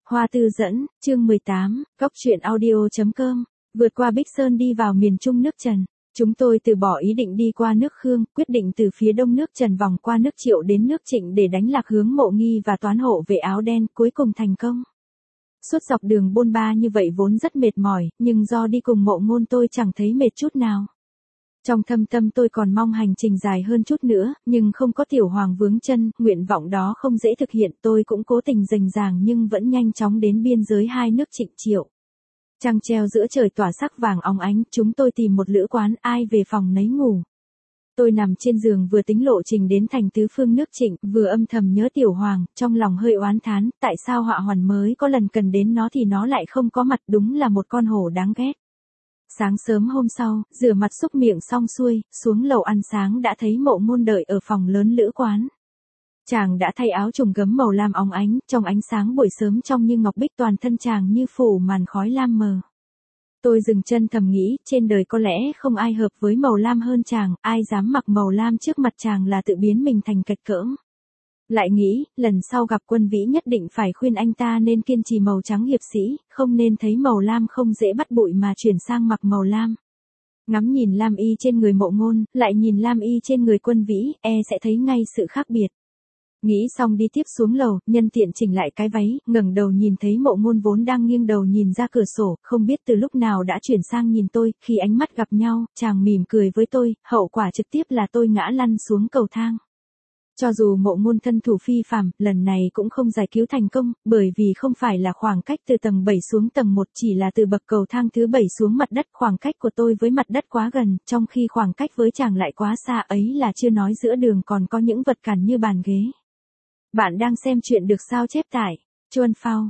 Hoa Tư dẫn, chương 18, góc truyện audio.com, vượt qua Bích Sơn đi vào miền Trung nước Trần. Chúng tôi từ bỏ ý định đi qua nước Khương, quyết định từ phía đông nước Trần vòng qua nước Triệu đến nước Trịnh để đánh lạc hướng Mộ Nghi và toán hộ vệ áo đen, cuối cùng thành công. Suốt dọc đường bôn ba như vậy vốn rất mệt mỏi, nhưng do đi cùng Mộ Ngôn tôi chẳng thấy mệt chút nào. Trong thâm tâm tôi còn mong hành trình dài hơn chút nữa, nhưng không có Tiểu Hoàng vướng chân, nguyện vọng đó không dễ thực hiện, tôi cũng cố tình rành ràng nhưng vẫn nhanh chóng đến biên giới hai nước Trịnh Triệu. Trăng treo giữa trời tỏa sắc vàng óng ánh, chúng tôi tìm một lữ quán, ai về phòng nấy ngủ. Tôi nằm trên giường vừa tính lộ trình đến thành tứ phương nước Trịnh, vừa âm thầm nhớ Tiểu Hoàng, trong lòng hơi oán thán, tại sao Họa Hoàn mới có lần cần đến nó thì nó lại không có mặt, đúng là một con hổ đáng ghét. Sáng sớm hôm sau, rửa mặt xúc miệng xong xuôi, xuống lầu ăn sáng đã thấy Mộ Ngôn đợi ở phòng lớn lữ quán. Chàng đã thay áo trùng gấm màu lam óng ánh, trong ánh sáng buổi sớm trong như ngọc bích, toàn thân chàng như phủ màn khói lam mờ. Tôi dừng chân thầm nghĩ, trên đời có lẽ không ai hợp với màu lam hơn chàng, ai dám mặc màu lam trước mặt chàng là tự biến mình thành kịch cỡm. Lại nghĩ, lần sau gặp Quân Vĩ nhất định phải khuyên anh ta nên kiên trì màu trắng hiệp sĩ, không nên thấy màu lam không dễ bắt bụi mà chuyển sang mặc màu lam. Ngắm nhìn lam y trên người Mộ Ngôn, lại nhìn lam y trên người Quân Vĩ, sẽ thấy ngay sự khác biệt. Nghĩ xong đi tiếp xuống lầu, nhân tiện chỉnh lại cái váy, ngẩng đầu nhìn thấy Mộ Ngôn vốn đang nghiêng đầu nhìn ra cửa sổ, không biết từ lúc nào đã chuyển sang nhìn tôi, khi ánh mắt gặp nhau, chàng mỉm cười với tôi, hậu quả trực tiếp là tôi ngã lăn xuống cầu thang. Cho dù Mộ Ngôn thân thủ phi phàm, lần này cũng không giải cứu thành công, bởi vì không phải là khoảng cách từ tầng 7 xuống tầng 1, chỉ là từ bậc cầu thang thứ 7 xuống mặt đất, khoảng cách của tôi với mặt đất quá gần, trong khi khoảng cách với chàng lại quá xa, ấy là chưa nói giữa đường còn có những vật cản như bàn ghế. Bạn đang xem chuyện được sao chép tại Chuan Phao,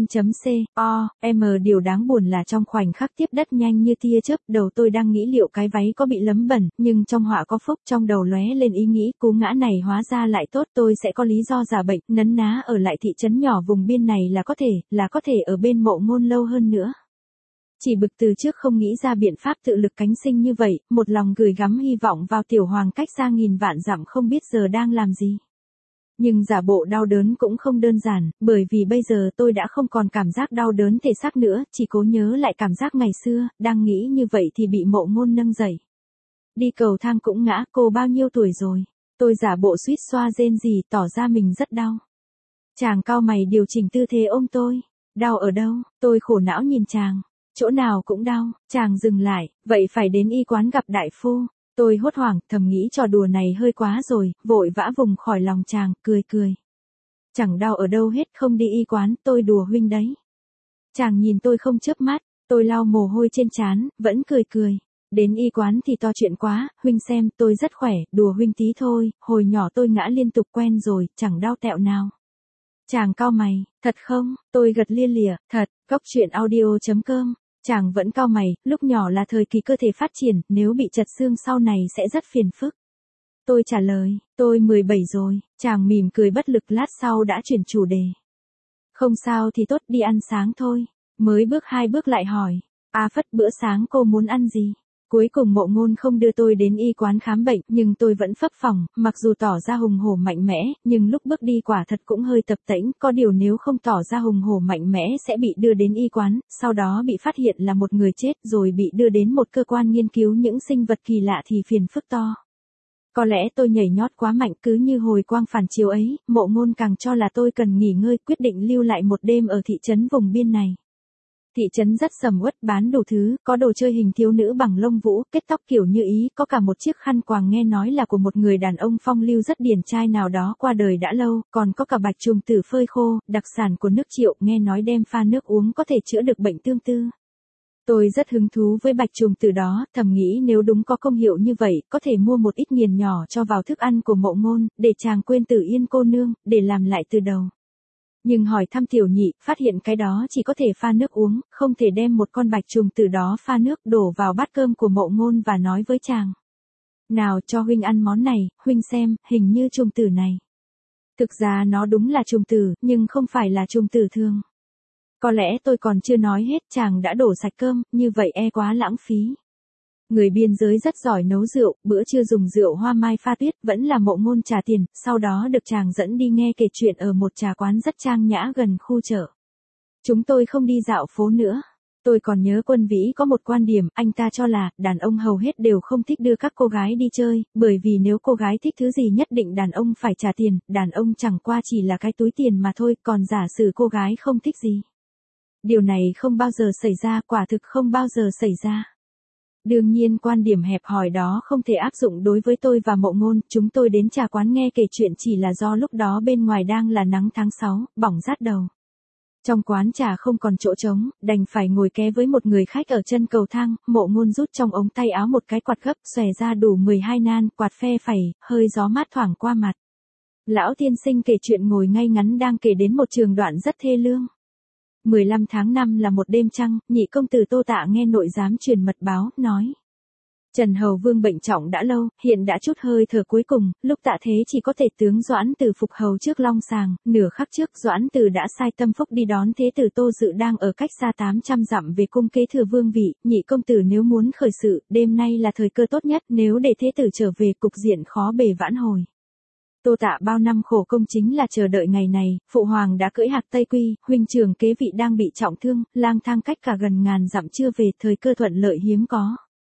vn.com. Điều đáng buồn là trong khoảnh khắc tiếp đất nhanh như tia chớp, đầu tôi đang nghĩ liệu cái váy có bị lấm bẩn, nhưng trong họa có phúc, trong đầu lóe lên ý nghĩ cú ngã này hóa ra lại tốt, tôi sẽ có lý do giả bệnh, nấn ná ở lại thị trấn nhỏ vùng biên này là có thể ở bên Mộ Ngôn lâu hơn nữa. Chỉ bực từ trước không nghĩ ra biện pháp tự lực cánh sinh như vậy, một lòng gửi gắm hy vọng vào Tiểu Hoàng cách xa nghìn vạn dặm không biết giờ đang làm gì. Nhưng giả bộ đau đớn cũng không đơn giản, bởi vì bây giờ tôi đã không còn cảm giác đau đớn thể xác nữa, chỉ cố nhớ lại cảm giác ngày xưa, đang nghĩ như vậy thì bị Mộ Ngôn nâng dậy. Đi cầu thang cũng ngã, cô bao nhiêu tuổi rồi? Tôi giả bộ suýt xoa rên rỉ tỏ ra mình rất đau. Chàng cau mày điều chỉnh tư thế ôm tôi. Đau ở đâu? Tôi khổ não nhìn chàng. Chỗ nào cũng đau. Chàng dừng lại, vậy phải đến y quán gặp đại phu. Tôi hốt hoảng, thầm nghĩ trò đùa này hơi quá rồi, vội vã vùng khỏi lòng chàng, cười. Chẳng đau ở đâu hết, không đi y quán, tôi đùa huynh đấy. Chàng nhìn tôi không chớp mắt, tôi lau mồ hôi trên trán, vẫn cười. Đến y quán thì to chuyện quá, huynh xem, tôi rất khỏe, đùa huynh tí thôi, hồi nhỏ tôi ngã liên tục quen rồi, chẳng đau tẹo nào. Chàng cau mày, thật không? Tôi gật lia lịa, thật, góc truyện audio.com. Chàng vẫn cau mày, lúc nhỏ là thời kỳ cơ thể phát triển, nếu bị chật xương sau này sẽ rất phiền phức. Tôi trả lời, tôi 17 rồi, chàng mỉm cười bất lực, lát sau đã chuyển chủ đề. Không sao thì tốt, đi ăn sáng thôi. Mới bước 2 bước lại hỏi, phất, bữa sáng cô muốn ăn gì? Cuối cùng Mộ Ngôn không đưa tôi đến y quán khám bệnh, nhưng tôi vẫn phấp phỏng, mặc dù tỏ ra hùng hổ mạnh mẽ, nhưng lúc bước đi quả thật cũng hơi tập tễnh, có điều nếu không tỏ ra hùng hổ mạnh mẽ sẽ bị đưa đến y quán, sau đó bị phát hiện là một người chết rồi bị đưa đến một cơ quan nghiên cứu những sinh vật kỳ lạ thì phiền phức to. Có lẽ tôi nhảy nhót quá mạnh, cứ như hồi quang phản chiếu ấy, Mộ Ngôn càng cho là tôi cần nghỉ ngơi, quyết định lưu lại một đêm ở thị trấn vùng biên này. Thị trấn rất sầm uất, bán đủ thứ, có đồ chơi hình thiếu nữ bằng lông vũ, kết tóc kiểu như ý, có cả một chiếc khăn quàng nghe nói là của một người đàn ông phong lưu rất điển trai nào đó qua đời đã lâu, còn có cả bạch trùng tử phơi khô, đặc sản của nước Triệu, nghe nói đem pha nước uống có thể chữa được bệnh tương tư. Tôi rất hứng thú với bạch trùng tử đó, thầm nghĩ nếu đúng có công hiệu như vậy, có thể mua một ít nghiền nhỏ cho vào thức ăn của Mộ Ngôn, để chàng quên Tử Yên cô nương, để làm lại từ đầu. Nhưng hỏi thăm Tiểu Nhị, phát hiện cái đó chỉ có thể pha nước uống, không thể đem một con bạch trùng tử đó pha nước đổ vào bát cơm của Mộ Ngôn và nói với chàng. Nào cho huynh ăn món này, huynh xem, hình như trùng tử này. Thực ra nó đúng là trùng tử, nhưng không phải là trùng tử thường. Có lẽ tôi còn chưa nói hết, chàng đã đổ sạch cơm, như vậy quá lãng phí. Người biên giới rất giỏi nấu rượu, bữa trưa dùng rượu hoa mai pha tuyết, vẫn là Mộ Ngôn trả tiền, sau đó được chàng dẫn đi nghe kể chuyện ở một trà quán rất trang nhã gần khu chợ. Chúng tôi không đi dạo phố nữa. Tôi còn nhớ Quân Vĩ có một quan điểm, anh ta cho là, đàn ông hầu hết đều không thích đưa các cô gái đi chơi, bởi vì nếu cô gái thích thứ gì nhất định đàn ông phải trả tiền, đàn ông chẳng qua chỉ là cái túi tiền mà thôi, còn giả sử cô gái không thích gì. Điều này không bao giờ xảy ra, quả thực không bao giờ xảy ra. Đương nhiên quan điểm hẹp hòi đó không thể áp dụng đối với tôi và Mộ Ngôn, chúng tôi đến trà quán nghe kể chuyện chỉ là do lúc đó bên ngoài đang là nắng tháng 6, bỏng rát đầu. Trong quán trà không còn chỗ trống, đành phải ngồi ké với một người khách ở chân cầu thang, Mộ Ngôn rút trong ống tay áo một cái quạt gấp, xòe ra đủ 12 nan, quạt phe phẩy, hơi gió mát thoảng qua mặt. Lão tiên sinh kể chuyện ngồi ngay ngắn đang kể đến một trường đoạn rất thê lương. 15 tháng 5 là một đêm trăng, nhị công tử Tô Tạ nghe nội giám truyền mật báo, nói. Trần Hầu Vương bệnh trọng đã lâu, hiện đã chút hơi thở cuối cùng, lúc Tạ Thế chỉ có thể tướng Doãn Từ phục hầu trước Long Sàng, nửa khắc trước Doãn Từ đã sai Tâm Phúc đi đón Thế tử Tô Dự đang ở cách xa 800 dặm về cung kế thừa vương vị, nhị công tử nếu muốn khởi sự, đêm nay là thời cơ tốt nhất, nếu để Thế tử trở về cục diện khó bề vãn hồi. Tô Tạ bao năm khổ công chính là chờ đợi ngày này, phụ hoàng đã cưỡi hạc Tây Quy, huynh trưởng kế vị đang bị trọng thương, lang thang cách cả gần ngàn dặm chưa về, thời cơ thuận lợi hiếm có.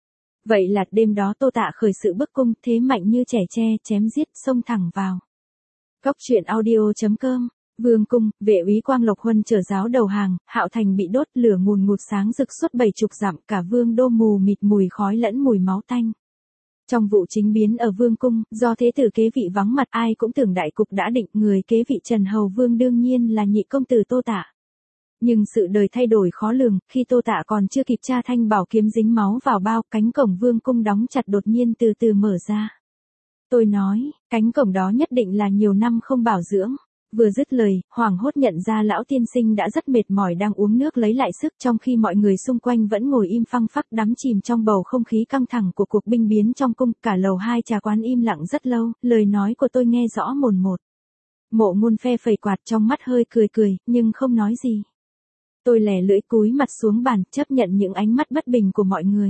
Vậy là đêm đó Tô Tạ khởi sự bức cung, thế mạnh như trẻ tre, chém giết, xông thẳng vào. Cóc truyện audio.com, Vương cung, vệ úy Quang Lộc Huân chở giáo đầu hàng, Hạo Thành bị đốt, lửa ngùn ngụt sáng rực suốt 70 dặm, cả vương đô mù mịt mùi khói lẫn mùi máu tanh. Trong vụ chính biến ở vương cung, do thế tử kế vị vắng mặt ai cũng tưởng đại cục đã định, người kế vị Trần Hầu Vương đương nhiên là nhị công tử Tô Tạ. Nhưng sự đời thay đổi khó lường, khi Tô Tạ còn chưa kịp tra thanh bảo kiếm dính máu vào bao, cánh cổng vương cung đóng chặt đột nhiên từ từ mở ra. Tôi nói, cánh cổng đó nhất định là nhiều năm không bảo dưỡng. Vừa dứt lời, hoảng hốt nhận ra lão tiên sinh đã rất mệt mỏi đang uống nước lấy lại sức, trong khi mọi người xung quanh vẫn ngồi im phăng phắc đắm chìm trong bầu không khí căng thẳng của cuộc binh biến trong cung. Cả lầu 2 trà quán im lặng rất lâu, lời nói của tôi nghe rõ mồn một. Mộ Ngôn phe phẩy quạt, trong mắt hơi cười cười, nhưng không nói gì. Tôi lè lưỡi cúi mặt xuống bàn, chấp nhận những ánh mắt bất bình của mọi người.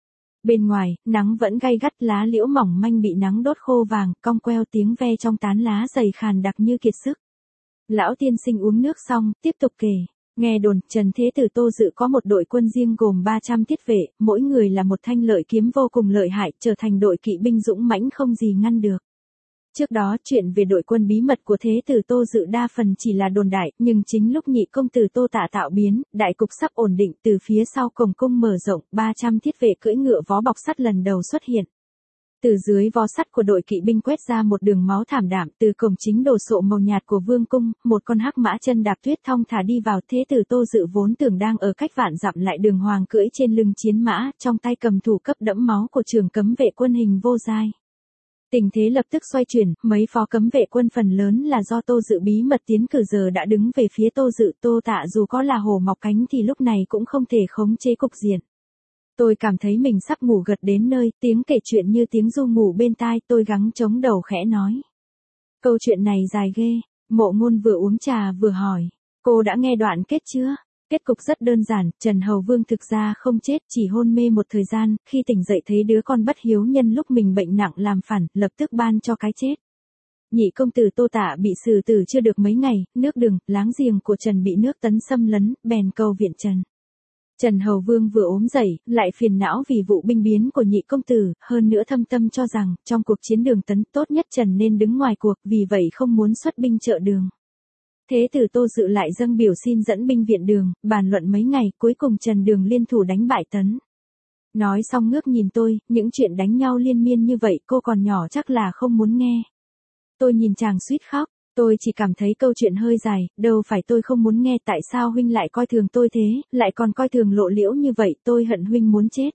Bên ngoài, nắng vẫn gay gắt, lá liễu mỏng manh bị nắng đốt khô vàng, cong queo tiếng ve trong tán lá dày khàn đặc như kiệt sức. Lão tiên sinh uống nước xong, tiếp tục kể. Nghe đồn, Trần Thế tử Tô Dự có một đội quân riêng gồm 300 thiết vệ, mỗi người là một thanh lợi kiếm vô cùng lợi hại, trở thành đội kỵ binh dũng mãnh không gì ngăn được. Trước đó, chuyện về đội quân bí mật của Thế tử Tô Dự đa phần chỉ là đồn đại, nhưng chính lúc nhị công tử Tô Tạ tạo biến, đại cục sắp ổn định, từ phía sau cổng cung mở rộng, 300 thiết vệ cưỡi ngựa vó bọc sắt lần đầu xuất hiện. Từ dưới vó sắt của đội kỵ binh quét ra một đường máu thảm đạm, từ cổng chính đồ sộ màu nhạt của vương cung, một con hắc mã chân đạp tuyết thong thả đi vào. Thế tử Tô Dự vốn tưởng đang ở cách vạn dặm lại đường hoàng cưỡi trên lưng chiến mã, trong tay cầm thủ cấp đẫm máu của trường cấm vệ quân hình vô giai. Tình thế lập tức xoay chuyển, mấy phó cấm vệ quân phần lớn là do Tô Dự bí mật tiến cử giờ đã đứng về phía Tô Dự. Tô Tạ dù có là hổ mọc cánh thì lúc này cũng không thể khống chế cục diện. Tôi cảm thấy mình sắp ngủ gật đến nơi, tiếng kể chuyện như tiếng ru ngủ bên tai, tôi gắng chống đầu khẽ nói. Câu chuyện này dài ghê. Mộ Ngôn vừa uống trà vừa hỏi, cô đã nghe đoạn kết chưa? Kết cục rất đơn giản, Trần Hầu Vương thực ra không chết, chỉ hôn mê một thời gian, khi tỉnh dậy thấy đứa con bất hiếu nhân lúc mình bệnh nặng làm phản, lập tức ban cho cái chết. Nhị công tử Tô Tạ bị xử tử chưa được mấy ngày, nước Đường, láng giềng của Trần bị nước Tấn xâm lấn, bèn cầu viện Trần. Trần Hầu Vương vừa ốm dậy, lại phiền não vì vụ binh biến của nhị công tử, hơn nữa thâm tâm cho rằng, trong cuộc chiến Đường Tấn tốt nhất Trần nên đứng ngoài cuộc, vì vậy không muốn xuất binh trợ Đường. Thế tử Tô Dự lại dâng biểu xin dẫn binh viện Đường, bàn luận mấy ngày, cuối cùng Trần Đường liên thủ đánh bại Tấn. Nói xong ngước nhìn tôi, những chuyện đánh nhau liên miên như vậy cô còn nhỏ chắc là không muốn nghe. Tôi nhìn chàng suýt khóc. Tôi chỉ cảm thấy câu chuyện hơi dài, đâu phải tôi không muốn nghe, tại sao huynh lại coi thường tôi thế, lại còn coi thường Lộ Liễu như vậy, tôi hận huynh muốn chết.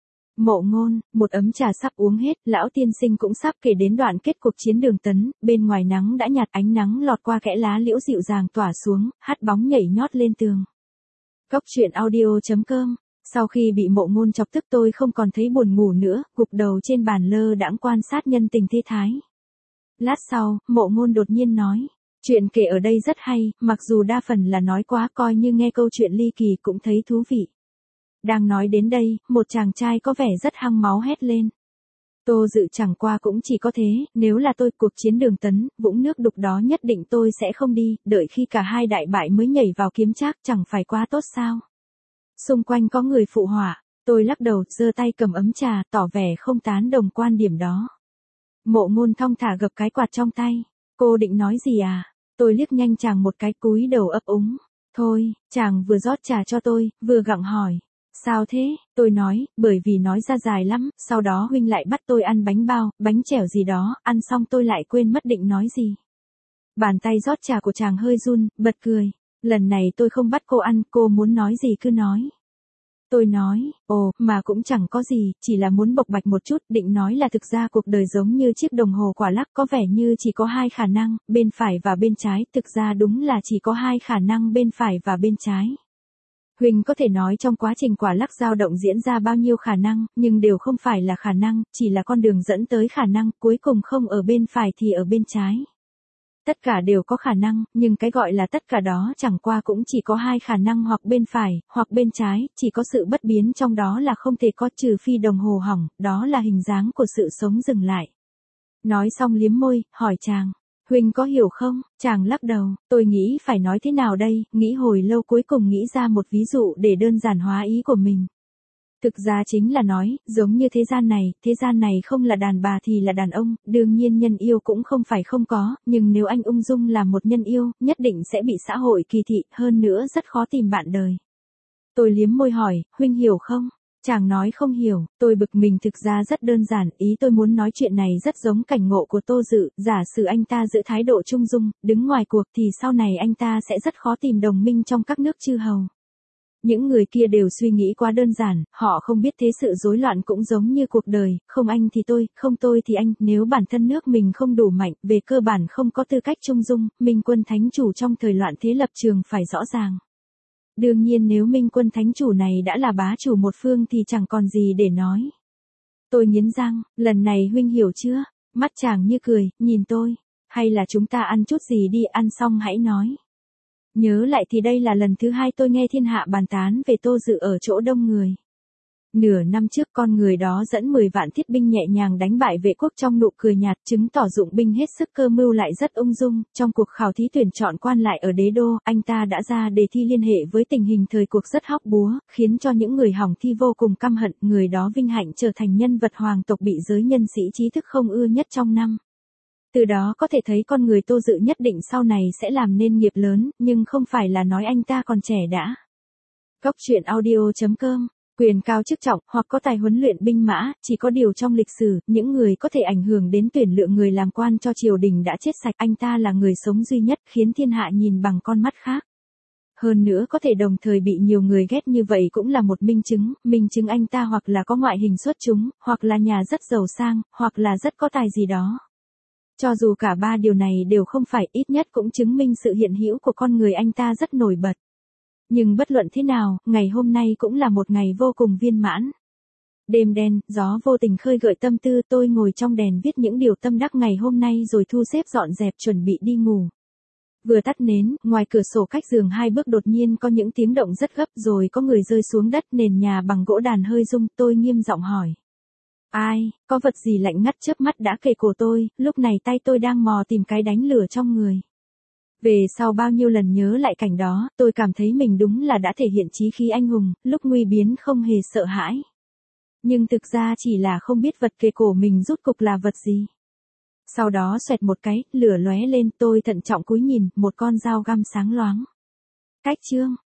Mộ Ngôn, một ấm trà sắp uống hết, lão tiên sinh cũng sắp kể đến đoạn kết cuộc chiến Đường Tấn, bên ngoài nắng đã nhạt, ánh nắng lọt qua kẽ lá liễu dịu dàng tỏa xuống, hắt bóng nhảy nhót lên tường. Cóc truyện audio.com. Sau khi bị Mộ Ngôn chọc tức tôi không còn thấy buồn ngủ nữa, gục đầu trên bàn lơ đãng quan sát nhân tình thế thái. Lát sau, Mộ Ngôn đột nhiên nói, chuyện kể ở đây rất hay, mặc dù đa phần là nói quá, coi như nghe câu chuyện ly kỳ cũng thấy thú vị. Đang nói đến đây, một chàng trai có vẻ rất hăng máu hét lên. Tô Dự chẳng qua cũng chỉ có thế, nếu là tôi cuộc chiến Đường Tấn, vũng nước đục đó nhất định tôi sẽ không đi, đợi khi cả hai đại bại mới nhảy vào kiếm trác, chẳng phải quá tốt sao. Xung quanh có người phụ họa, tôi lắc đầu, giơ tay cầm ấm trà, tỏ vẻ không tán đồng quan điểm đó. Mộ Ngôn thong thả gập cái quạt trong tay, cô định nói gì à? Tôi liếc nhanh chàng một cái, cúi đầu ấp úng. Thôi, chàng vừa rót trà cho tôi, vừa gặng hỏi. Sao thế? Tôi nói, bởi vì nói ra dài lắm, sau đó huynh lại bắt tôi ăn bánh bao, bánh chèo gì đó, ăn xong tôi lại quên mất định nói gì. Bàn tay rót trà của chàng hơi run, bật cười. Lần này tôi không bắt cô ăn, cô muốn nói gì cứ nói. Tôi nói, ồ, mà cũng chẳng có gì, chỉ là muốn bộc bạch một chút, định nói là thực ra cuộc đời giống như chiếc đồng hồ quả lắc có vẻ như chỉ có hai khả năng, bên phải và bên trái, thực ra đúng là chỉ có hai khả năng bên phải và bên trái. Huỳnh có thể nói trong quá trình quả lắc dao động diễn ra bao nhiêu khả năng, nhưng đều không phải là khả năng, chỉ là con đường dẫn tới khả năng, cuối cùng không ở bên phải thì ở bên trái. Tất cả đều có khả năng, nhưng cái gọi là tất cả đó chẳng qua cũng chỉ có hai khả năng hoặc bên phải, hoặc bên trái, chỉ có sự bất biến trong đó là không thể có trừ phi đồng hồ hỏng, đó là hình dáng của sự sống dừng lại. Nói xong liếm môi, hỏi chàng, Huỳnh có hiểu không? Chàng lắc đầu, tôi nghĩ phải nói thế nào đây, nghĩ hồi lâu cuối cùng nghĩ ra một ví dụ để đơn giản hóa ý của mình. Thực ra chính là nói, giống như thế gian này không là đàn bà thì là đàn ông, đương nhiên nhân yêu cũng không phải không có, nhưng nếu anh ung dung làm một nhân yêu, nhất định sẽ bị xã hội kỳ thị, hơn nữa rất khó tìm bạn đời. Tôi liếm môi hỏi, huynh hiểu không? Chàng nói không hiểu, tôi bực mình, thực ra rất đơn giản, ý tôi muốn nói chuyện này rất giống cảnh ngộ của Tô Dự, giả sử anh ta giữ thái độ trung dung, đứng ngoài cuộc thì sau này anh ta sẽ rất khó tìm đồng minh trong các nước chư hầu. Những người kia đều suy nghĩ quá đơn giản, họ không biết thế sự rối loạn cũng giống như cuộc đời, không anh thì tôi, không tôi thì anh, nếu bản thân nước mình không đủ mạnh, về cơ bản không có tư cách trung dung, Minh Quân Thánh Chủ trong thời loạn thế lập trường phải rõ ràng. Đương nhiên nếu Minh Quân Thánh Chủ này đã là bá chủ một phương thì chẳng còn gì để nói. Tôi nghiến răng, lần này huynh hiểu chưa? Mắt chàng như cười, nhìn tôi. Hay là chúng ta ăn chút gì đi, ăn xong hãy nói. Nhớ lại thì đây là lần thứ hai tôi nghe thiên hạ bàn tán về Tô Dự ở chỗ đông người. Nửa năm trước con người đó dẫn 10 vạn thiết binh nhẹ nhàng đánh bại vệ quốc trong nụ cười nhạt, chứng tỏ dụng binh hết sức, cơ mưu lại rất ung dung. Trong cuộc khảo thí tuyển chọn quan lại ở đế đô, anh ta đã ra đề thi liên hệ với tình hình thời cuộc rất hóc búa, khiến cho những người hỏng thi vô cùng căm hận, người đó vinh hạnh trở thành nhân vật hoàng tộc bị giới nhân sĩ trí thức không ưa nhất trong năm. Từ đó có thể thấy con người Tô Dự nhất định sau này sẽ làm nên nghiệp lớn, nhưng không phải là nói anh ta còn trẻ đã. Góc truyện audio.com, quyền cao chức trọng, hoặc có tài huấn luyện binh mã, chỉ có điều trong lịch sử, những người có thể ảnh hưởng đến tuyển lựa người làm quan cho triều đình đã chết sạch, anh ta là người sống duy nhất khiến thiên hạ nhìn bằng con mắt khác. Hơn nữa có thể đồng thời bị nhiều người ghét như vậy cũng là một minh chứng anh ta hoặc là có ngoại hình xuất chúng, hoặc là nhà rất giàu sang, hoặc là rất có tài gì đó. Cho dù cả ba điều này đều không phải, ít nhất cũng chứng minh sự hiện hữu của con người anh ta rất nổi bật. Nhưng bất luận thế nào, ngày hôm nay cũng là một ngày vô cùng viên mãn. Đêm đen, gió vô tình khơi gợi tâm tư, tôi ngồi trong đèn viết những điều tâm đắc ngày hôm nay rồi thu xếp dọn dẹp chuẩn bị đi ngủ. Vừa tắt nến, ngoài cửa sổ cách giường 2 bước đột nhiên có những tiếng động rất gấp, rồi có người rơi xuống đất, nền nhà bằng gỗ đàn hơi rung, tôi nghiêm giọng hỏi. Ai, có vật gì lạnh ngắt chớp mắt đã kề cổ tôi, lúc này tay tôi đang mò tìm cái đánh lửa trong người. Về sau bao nhiêu lần nhớ lại cảnh đó, tôi cảm thấy mình đúng là đã thể hiện chí khí anh hùng, lúc nguy biến không hề sợ hãi. Nhưng thực ra chỉ là không biết vật kề cổ mình rút cục là vật gì. Sau đó xoẹt một cái, lửa lóe lên, tôi thận trọng cúi nhìn, một con dao găm sáng loáng. Cách chương